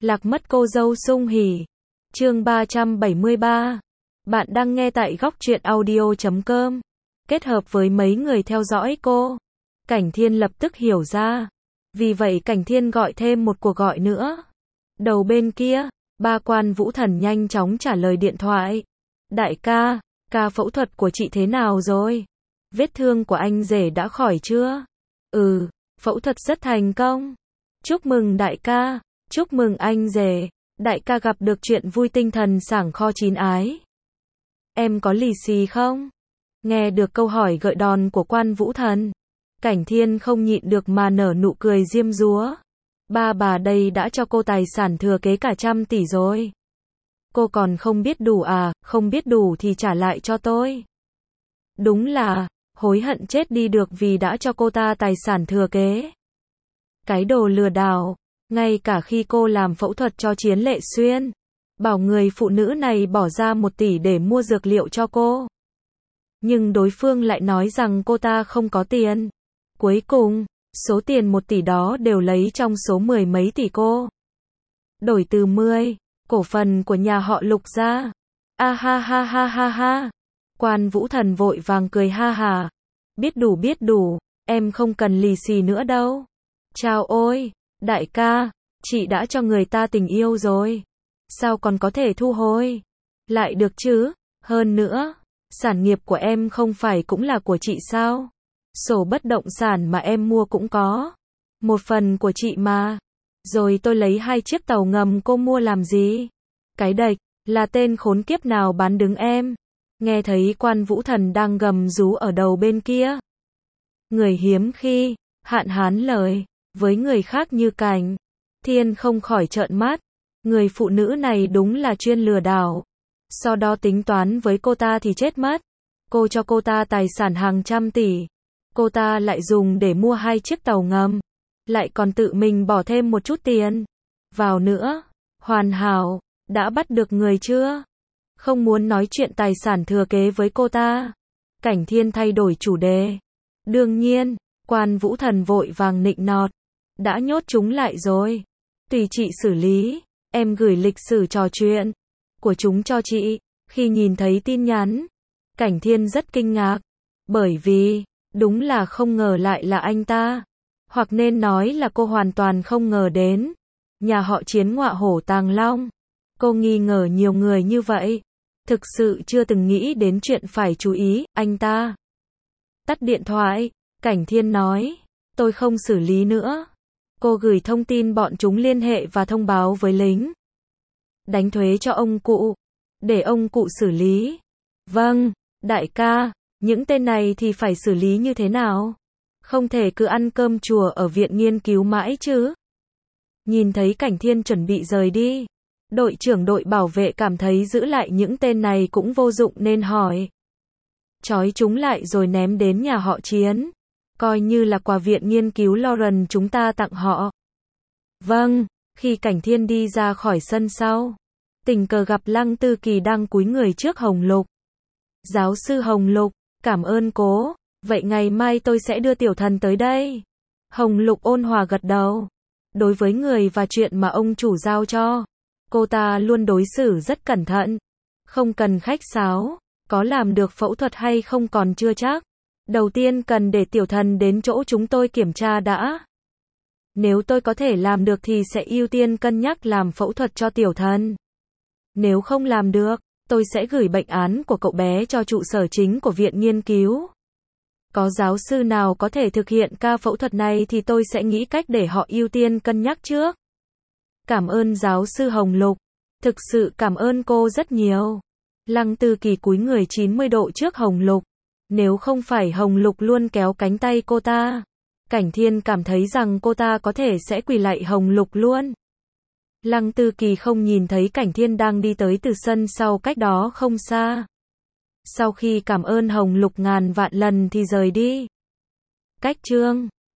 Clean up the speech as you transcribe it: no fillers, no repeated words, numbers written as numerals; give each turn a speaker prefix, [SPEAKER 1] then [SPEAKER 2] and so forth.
[SPEAKER 1] Lạc mất cô dâu sung hỉ. Chương 373. Bạn đang nghe tại góc truyện audio.com. Kết hợp với mấy người theo dõi cô, Cảnh Thiên lập tức hiểu ra. Vì vậy Cảnh Thiên gọi thêm một cuộc gọi nữa. Đầu bên kia, ba Quan Vũ Thần nhanh chóng trả lời điện thoại. Đại ca, ca phẫu thuật của chị thế nào rồi? Vết thương của anh rể đã khỏi chưa? Phẫu thuật rất thành công. Chúc mừng đại ca, chúc mừng anh rể. Đại ca gặp được chuyện vui, tinh thần sảng kho chín ái. Em có lì xì không? Nghe được câu hỏi gợi đòn của Quan Vũ Thần, Cảnh Thiên không nhịn được mà nở nụ cười diêm dúa. Ba bà đây đã cho cô tài sản thừa kế cả 100 tỷ rồi. Cô còn không biết đủ à? Không biết đủ thì trả lại cho tôi. Đúng là hối hận chết đi được vì đã cho cô ta tài sản thừa kế. Cái đồ lừa đảo. Ngay cả khi cô làm phẫu thuật cho Chiến Lệ Xuyên, bảo người phụ nữ này bỏ ra 1 tỷ để mua dược liệu cho cô, nhưng đối phương lại nói rằng cô ta không có tiền. Cuối cùng, số tiền 1 tỷ đó đều lấy trong số 10 mấy tỷ cô đổi từ 10 cổ phần của nhà họ Lục ra. A ha ha ha ha ha. Quan Vũ Thần vội vàng cười ha hà. Biết đủ, em không cần lì xì nữa đâu. Chao ôi, đại ca, chị đã cho người ta tình yêu rồi, sao còn có thể thu hồi lại được chứ? Hơn nữa, sản nghiệp của em không phải cũng là của chị sao? Sổ bất động sản mà em mua cũng có một phần của chị mà. Rồi tôi lấy 2 chiếc tàu ngầm cô mua làm gì? Cái đệch, là tên khốn kiếp nào bán đứng em? Nghe thấy Quan Vũ Thần đang gầm rú ở đầu bên kia. Người hiếm khi hạn hán lời với người khác như Cảnh Thiên không khỏi trợn mắt. Người phụ nữ này đúng là chuyên lừa đảo. Sau đó tính toán với cô ta thì chết mất. Cô cho cô ta tài sản hàng 100 tỷ. Cô ta lại dùng để mua 2 chiếc tàu ngầm. Lại còn tự mình bỏ thêm một chút tiền vào nữa. Hoàn hảo, đã bắt được người chưa? Không muốn nói chuyện tài sản thừa kế với cô ta. Cảnh Thiên thay đổi chủ đề. Đương nhiên, Quan Vũ Thần vội vàng nịnh nọt. Đã nhốt chúng lại rồi. Tùy chị xử lý. Em gửi lịch sử trò chuyện của chúng cho chị. Khi nhìn thấy tin nhắn, Cảnh Thiên rất kinh ngạc. Bởi vì, đúng là không ngờ lại là anh ta. Hoặc nên nói là cô hoàn toàn không ngờ đến. Nhà họ Chiến ngọa hổ tàng long. Cô nghi ngờ nhiều người như vậy. Thực sự chưa từng nghĩ đến chuyện phải chú ý, anh ta. Tắt điện thoại, Cảnh Thiên nói. Tôi không xử lý nữa. Cô gửi thông tin bọn chúng liên hệ và thông báo với lính đánh thuế cho ông cụ, để ông cụ xử lý. Vâng, đại ca, những tên này thì phải xử lý như thế nào? Không thể cứ ăn cơm chùa ở viện nghiên cứu mãi chứ. Nhìn thấy Cảnh Thiên chuẩn bị rời đi, đội trưởng đội bảo vệ cảm thấy giữ lại những tên này cũng vô dụng nên hỏi. Trói chúng lại rồi ném đến nhà họ Chiến. Coi như là quà viện nghiên cứu Lauren chúng ta tặng họ. Vâng, khi Cảnh Thiên đi ra khỏi sân sau, tình cờ gặp Lăng Tư Kỳ đang cúi người trước Hồng Lục. Giáo sư Hồng Lục, cảm ơn cố, vậy ngày mai tôi sẽ đưa tiểu thần tới đây. Hồng Lục ôn hòa gật đầu. Đối với người và chuyện mà ông chủ giao cho, cô ta luôn đối xử rất cẩn thận. Không cần khách sáo, có làm được phẫu thuật hay không còn chưa chắc. Đầu tiên cần để tiểu thần đến chỗ chúng tôi kiểm tra đã. Nếu tôi có thể làm được thì sẽ ưu tiên cân nhắc làm phẫu thuật cho tiểu thần. Nếu không làm được, tôi sẽ gửi bệnh án của cậu bé cho trụ sở chính của viện nghiên cứu. Có giáo sư nào có thể thực hiện ca phẫu thuật này thì tôi sẽ nghĩ cách để họ ưu tiên cân nhắc trước. Cảm ơn giáo sư Hồng Lục. Thực sự cảm ơn cô rất nhiều. Lăng Tư Kỳ cúi người 90 độ trước Hồng Lục. Nếu không phải Hồng Lục luôn kéo cánh tay cô ta, Cảnh Thiên cảm thấy rằng cô ta có thể sẽ quỳ lạy Hồng Lục luôn. Lăng Tư Kỳ không nhìn thấy Cảnh Thiên đang đi tới từ sân sau cách đó không xa. Sau khi cảm ơn Hồng Lục ngàn vạn lần thì rời đi. Cách chương